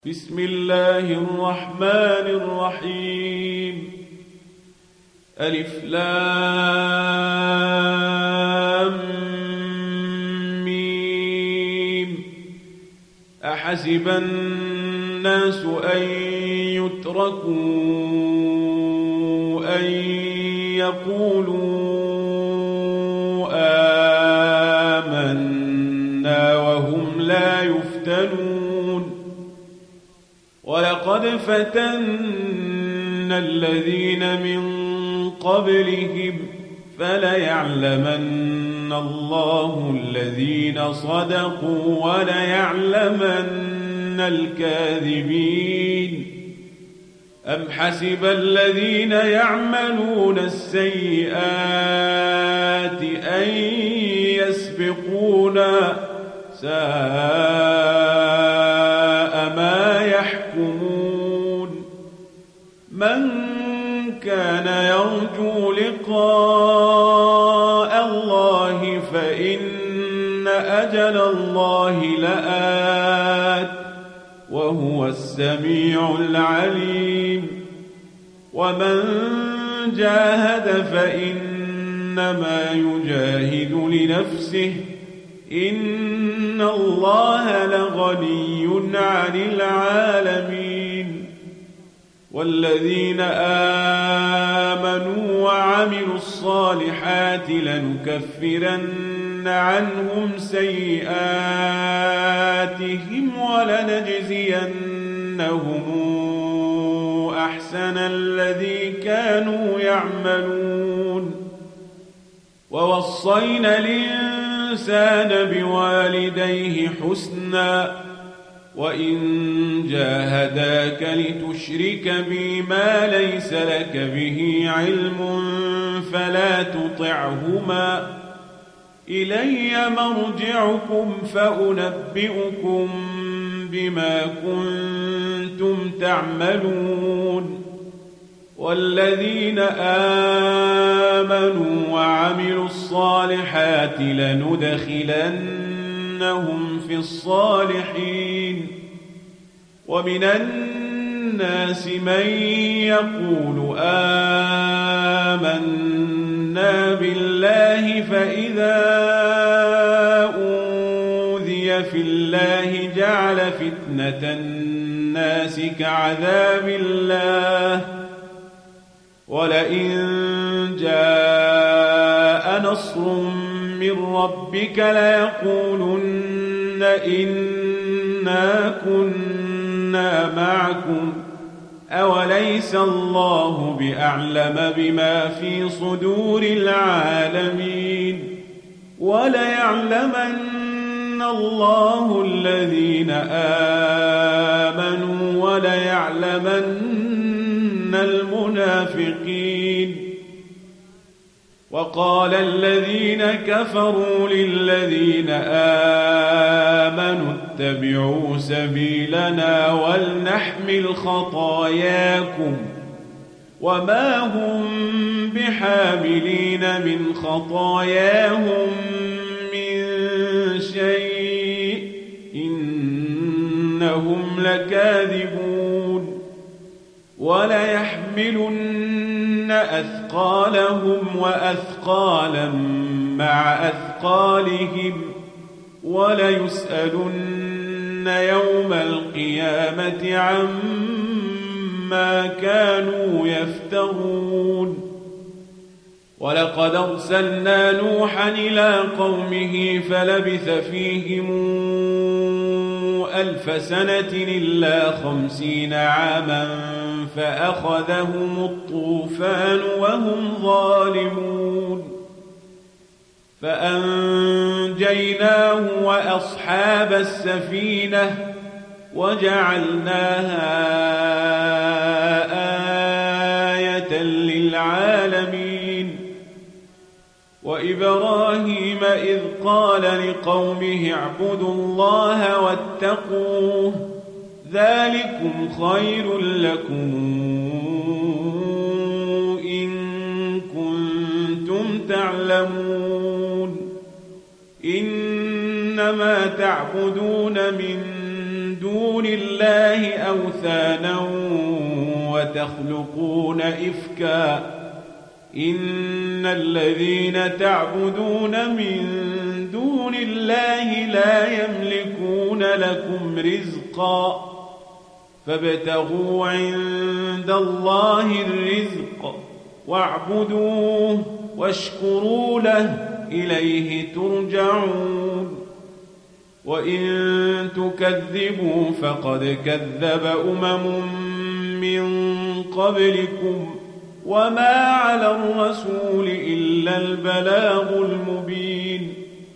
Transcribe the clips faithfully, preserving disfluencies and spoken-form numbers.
بسم الله الرحمن الرحيم. ألف لام ميم. أحسب الناس أن يتركوا أن يقولوا آمنا وهم لا يفتنون. ولقد فتنا الذين من قبلهم فليعلمن الله الذين صدقوا وليعلمن الكاذبين. أم حسب الذين يعملون السيئات أن يسبقونا ساء ما يحكمون. من كان يرجو لقاء الله فإن أجل الله لآت وهو السميع العليم. ومن جاهد فإنما يجاهد لنفسه إن الله لغني عن العالمين. والذين آمنوا وعملوا الصالحات لنكفرن عنهم سيئاتهم ولنجزينهم أحسن الذي كانوا يعملون. ووصينا الإنسان بوالديه حسنا وإن جاهداك لتشرك بي ما ليس لك به علم فلا تطعهما إلي مرجعكم فأنبئكم بما كنتم تعملون. والذين آمنوا وعملوا الصالحات لندخلنهم في الصالحين. ومن الناس من يقول آمنا بالله فإذا أوذي في الله جعل فتنة الناس كعذاب الله ولئن جاء نصر من ربك ليقولن إنا كنا معكم أوليس الله بأعلم بما في صدور العالمين. وليعلمن الله الذين آمنوا وليعلمن المنافقين. وقال الذين كفروا للذين آمنوا اتبعوا سبيلنا ولنحمل خطاياكم وما هم بحاملين من خطاياهم من شيء إنهم لكاذبون. وليحملن أثقالهم وأثقالا مع أثقالهم وليسألن يوم القيامة عما كانوا يفترون. ولقد أرسلنا نوحا إلى قومه فلبث فيهم ألف سنة إلا خمسين عاما فأخذهم الطوفان وهم ظالمون. فأنجيناه وأصحاب السفينة وجعلناها آية للعالمين. وإبراهيم إذ قال لقومه اعبدوا الله واتقوه ذلكم خير لكم إن كنتم تعلمون. إنما تعبدون من دون الله أوثانا وتخلقون إفكا إن الذين تعبدون من دون الله لا يملكون لكم رزقا فابتغوا عند الله الرزق واعبدوه واشكروا له إليه ترجعون وإن تكذبوا فقد كذب أمم من قبلكم وما على الرسول إلا البلاغ المبين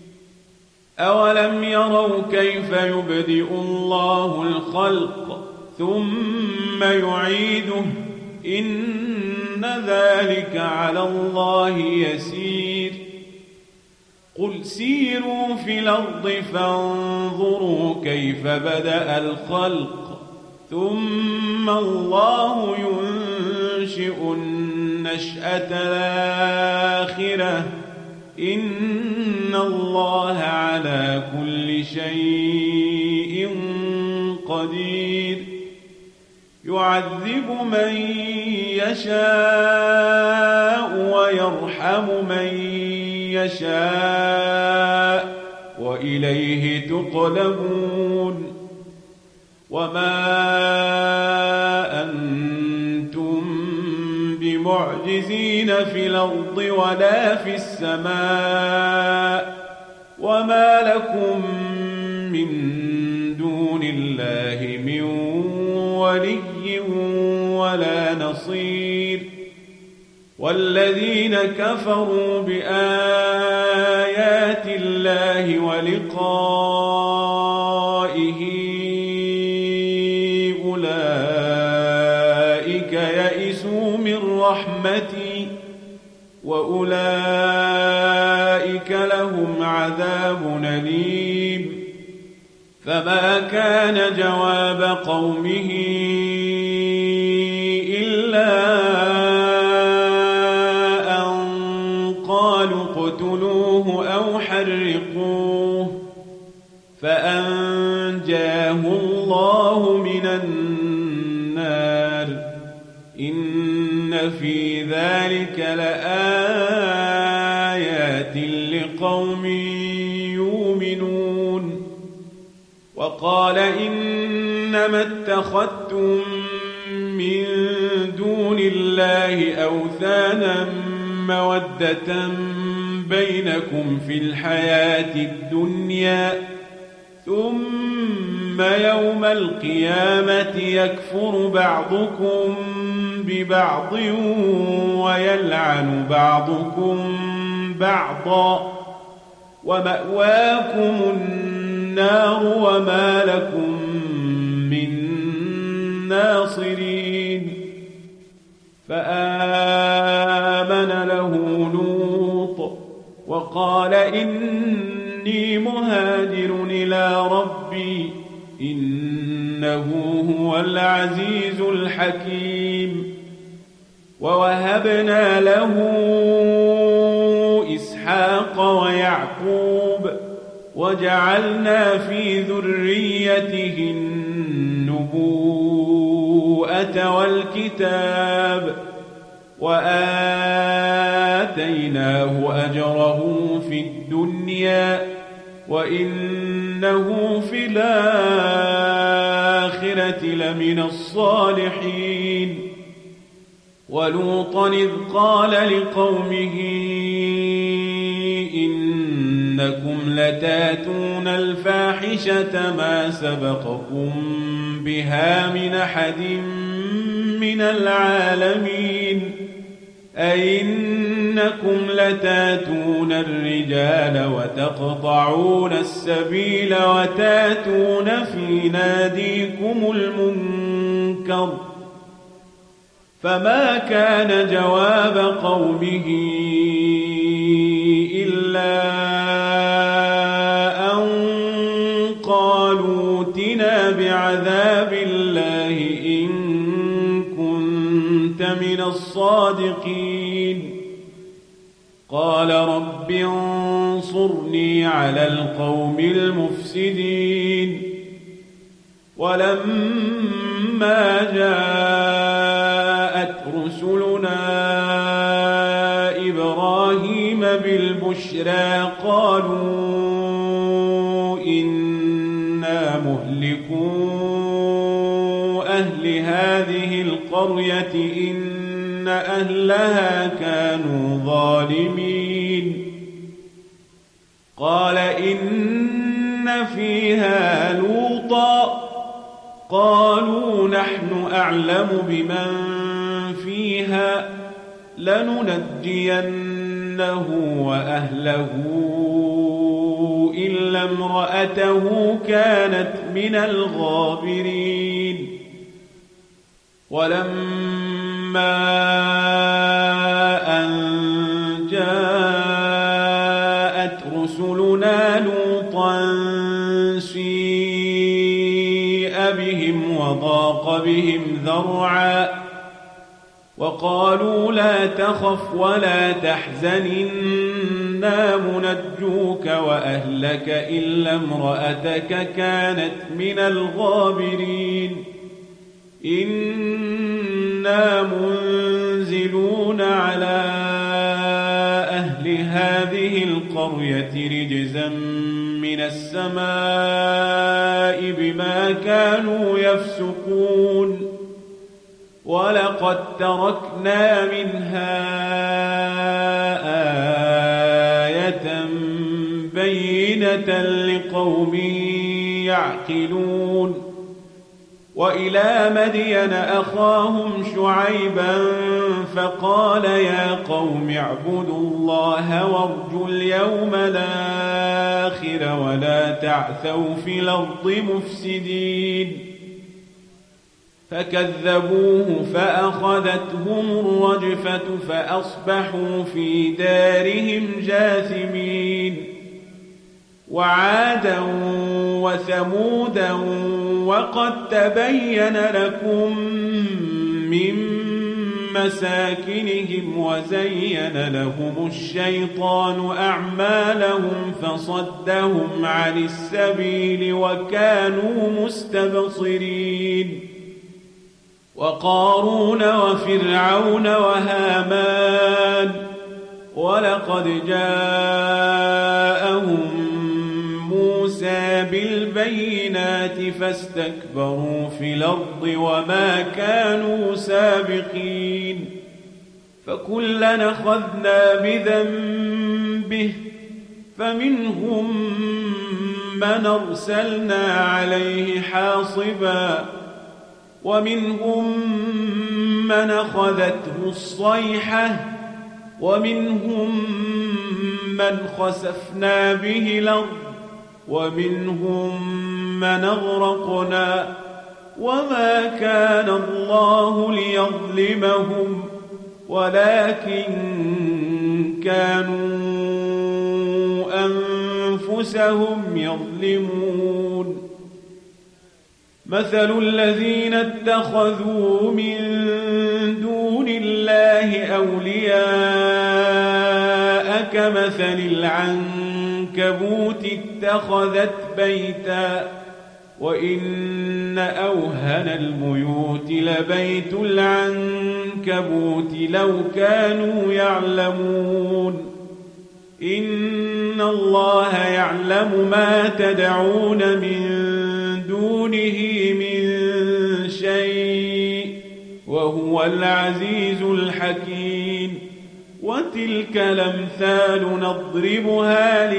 أولم يروا كيف يبدئ الله الخلق ثم يعيده إن ذلك على الله يسير قل سيروا في الأرض فانظروا كيف بدأ الخلق ثم الله ينشئ النشأة الآخرة إن الله على كل شيء قدير يعذب من يشاء ويرحم من يشاء وإليه تقلبون وما أنتم بمعجزين في الأرض ولا في السماء وما لكم من دون الله من ولي ولا نصير والذين كفروا بآيات الله ولقائه أولئك يئسوا من رحمتي وأولئك لهم عذاب أليم فما كان جواب قومه إلا أن قالوا اقتلوه أو حرقوه فأنجاه الله من النار إن في ذلك لآيات لقوم يؤمنون وقال إنما اتخذتم من دون الله أوثانا مودة بينكم في الحياة الدنيا ثم يوم القيامة يكفر بعضكم ببعض ويلعن بعضكم بعضا ومأواكم النار وما لكم من ناصرين فآمن له لوط وقال إني مهاجر إلى ربي إنه هو العزيز الحكيم ووهبنا له إسحاق ويعقوب وجعلنا في ذريته النبوءة والكتاب وآتيناه أجره في الدنيا وإنه في الآخرة لمن الصالحين ولوطا إذ قال لقومه إنكم لتاتون الفاحشة ما سبقكم بها من أحد من العالمين أئنكم لتاتون الرجال وتقطعون السبيل وتاتون في ناديكم المنكر فما كان جواب قومه إلا أن قالوا ائتنا بعذاب الله إن كنت من الصادقين قال رب انصرني على القوم المفسدين ولما جاءت رسلنا إبراهيم بالبشرى قالوا إنا مهلكو أهل هذه القرية إن أهلها كانوا ظالمين قال إن فيها لوطا قالوا نحن أعلم بمن فيها لننجينه وأهله إلا امرأته كانت من الغابرين ولما أن جاءت رسلنا لوطا سيء بهم وضاق بهم ذرعا وقالوا لا تخف ولا تحزن إنا منجوك وأهلك إلا امرأتك كانت من الغابرين إنا منزلون على أهل هذه القرية رجزا من السماء بما كانوا يفسقون ولقد تركنا منها آية بينة لقوم يعقلون وإلى مدين أخاهم شعيبا فقال يا قوم اعبدوا الله وارجوا اليوم الآخر ولا تعثوا في الأرض مفسدين فكذبوه فأخذتهم الرجفة فأصبحوا في دارهم جاثمين وعادا وثمودا وقد تبين لكم من مساكنهم وزين لهم الشيطان أعمالهم فصدهم عن السبيل وكانوا مستبصرين وقارون وفرعون وهامان ولقد جاءهم موسى بالبينات فاستكبروا في الأرض وما كانوا سابقين فكلا أخذنا بذنبه فمنهم من أرسلنا عليه حاصبا ومنهم من أخذته الصيحة ومنهم من خسفنا به الأرض ومنهم من أغرقنا وما كان الله ليظلمهم ولكن كانوا أنفسهم يظلمون مثل الذين اتخذوا من دون الله أولياء كمثل العنكبوت اتخذت بيتا وإن أوهن البيوت لبيت العنكبوت لو كانوا يعلمون إن الله يعلم ما تدعون من دونه من شيء وهو العزيز الحكيم وتلك الأمثال نضربها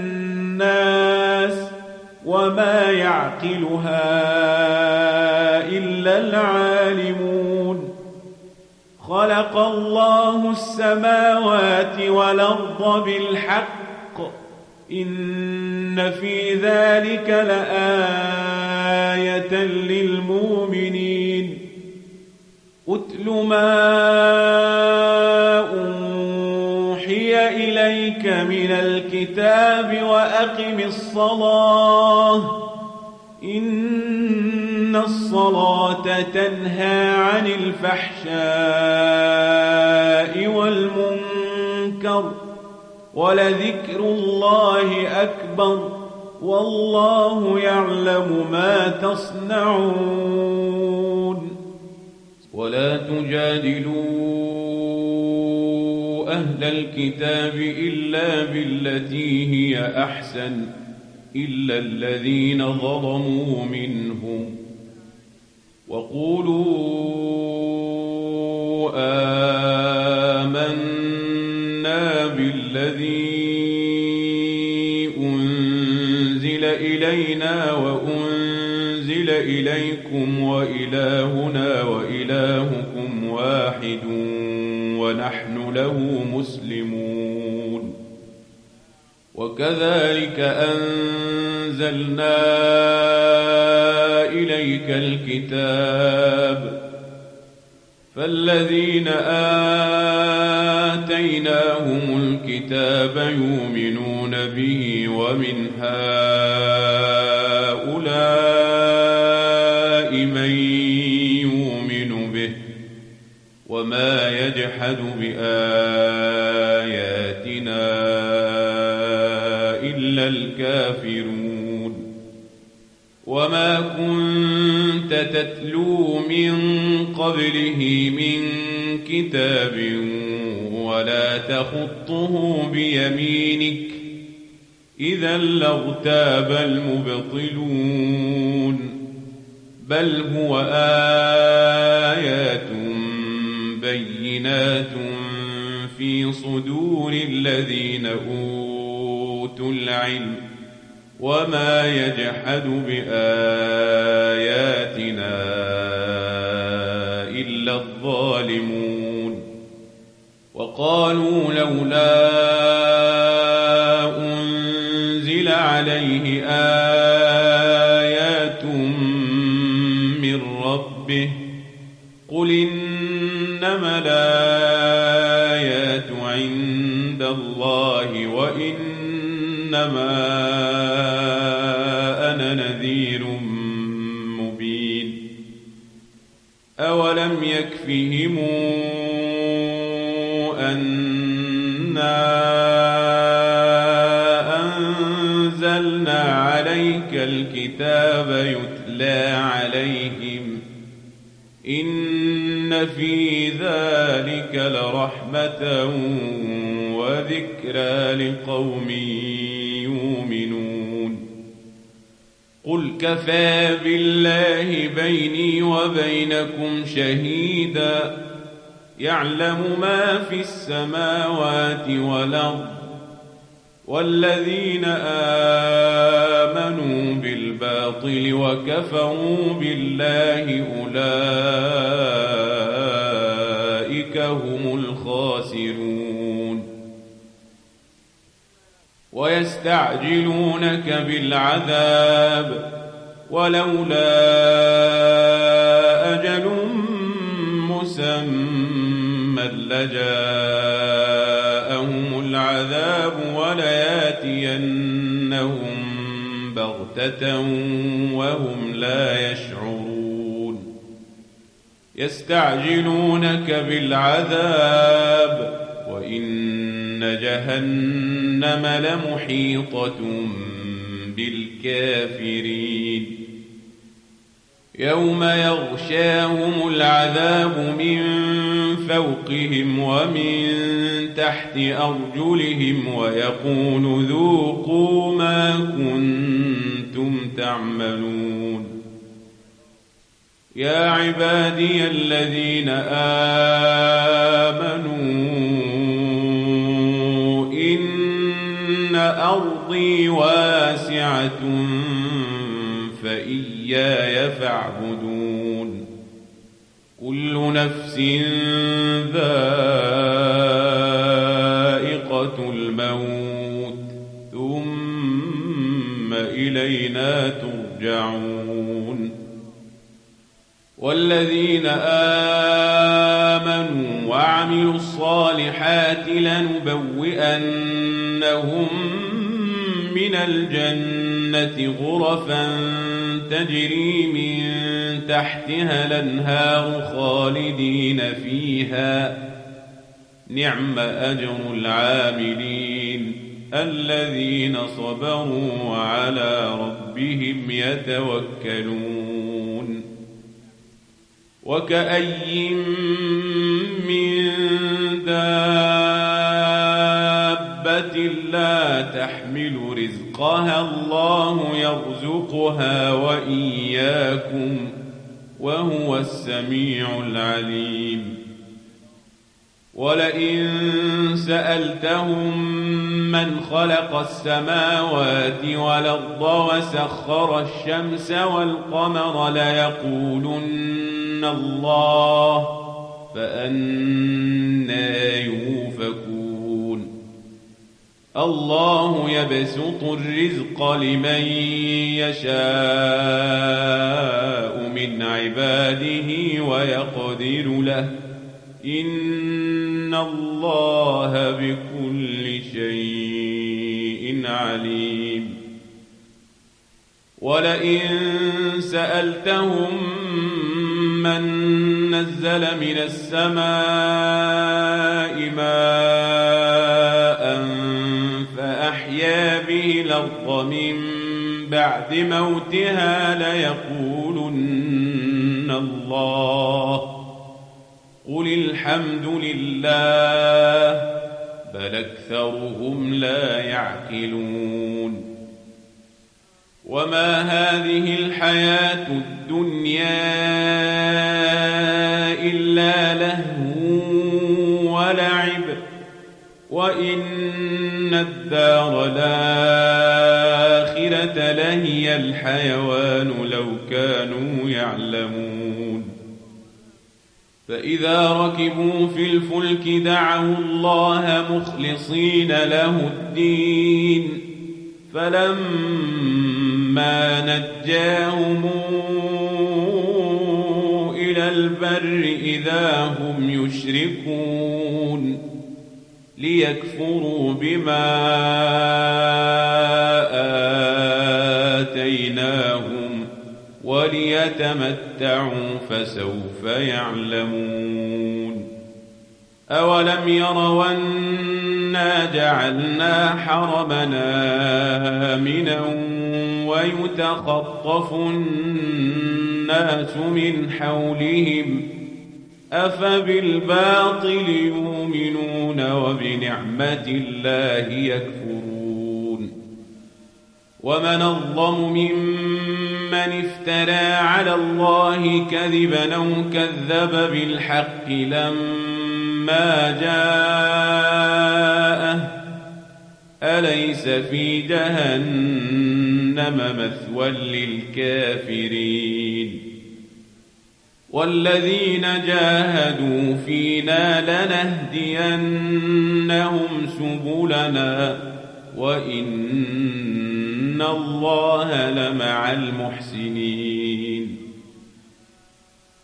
للناس وما يعقلها إلا العالمون خلق الله السماوات والأرض بالحق إن في ذلك لآية للمؤمنين أتل ما أوحي إليك من الكتاب وأقم الصلاة إن الصلاة تنهى عن الفحشاء والمنكر ولذكر الله أكبر والله يعلم ما تصنعون ولا تجادلوا أهل الكتاب إلا بالتي هي أحسن إلا الذين ظلموا منهم وقولوا آمنا بالذي أنزل إلينا وأنزل إليكم وإلهنا وإلهكم واحد ونحن له مسلمون وكذلك أنزلنا إليك الكتاب فالذين آتيناهم الكتاب يؤمنون به ومن هؤلاء من يؤمن به وما يجحد بآياتنا إلا الكافرون وما كنت تتلو من قبله من كتاب ولا تخطه بيمينك إذا لارتاب المبطلون بل هو آيات بينات في صدور الذين أوتوا العلم وما يجحد بآياتنا إلا الظالمون وقالوا لولا أنزل عليه آيات من ربه قل إنما الآيات عند الله وإنما أنا نذير مبين أولم يكفهم أنا أنزلنا عليك الكتاب يتلى عليهم إن في ذلك لرحمة وذكرى لقوم يؤمنون قل كفى بالله بيني وبينكم شهيدا يعلم ما في السماوات والأرض والذين آمنوا بالباطل وكفروا بالله أولئك هم الخاسرون ويستعجلونك بالعذاب ولولا أجل مسمى لجاءهم العذاب ولياتينهم بغتة وهم لا يشعرون يستعجلونك بالعذاب وإن جهنم لمحيطة بالكافرين يوم يغشاهم العذاب من فوقهم ومن تحت أرجلهم ويقول ذوقوا ما كنتم تعملون يا عبادي الذين آمنوا إن أرضي واسعة فإياي فاعبدون كل نفس ذائقة الموت ثم إلينا ترجعون والذين آمنوا وعملوا الصالحات لنبوئنهم من الجنة غرفا تجري من تحتها الأنهار خالدين فيها نعم أجر العاملين الذين صبروا وعلى ربهم يتوكلون وكأي من دابة لا تحمل رزقها الله يرزقها وإياكم وهو السميع العليم ولئن سألتهم من خلق السماوات والأرض وسخر الشمس والقمر ليقولن الله فأنى يؤفكون الله يبسط الرزق لمن يشاء من عباده ويقدر له إن الله بكل شيء عليم ولئن سألتهم من نزل من السماء ماء فأحيا به الأرض من بعد موتها ليقولن الله قل الحمد لله بل أكثرهم لا يعقلون وما هذه الحياة الدنيا إلا لهو ولعب وإن الدار الآخرة لهي الحيوان لو كانوا يعلمون فإذا ركبوا في الفلك دعوا الله مخلصين له الدين فلما نجاهم إلى البر إذا هم يشركون ليكفروا بما آتيناهم وليتمتعوا فسوف يعلمون أولم يروا أنا جعلنا حرمنا آمنا ويتخطف الناس من حولهم أفبالباطل يؤمنون وبنعمة الله يكفرون ومن الظلم ممن افترى على الله كذبا أو كذب بالحق لما جاءه أليس في جهنم مثوى للكافرين والذين جاهدوا فينا لنهدينهم سبلنا وإن الله لمع المحسنين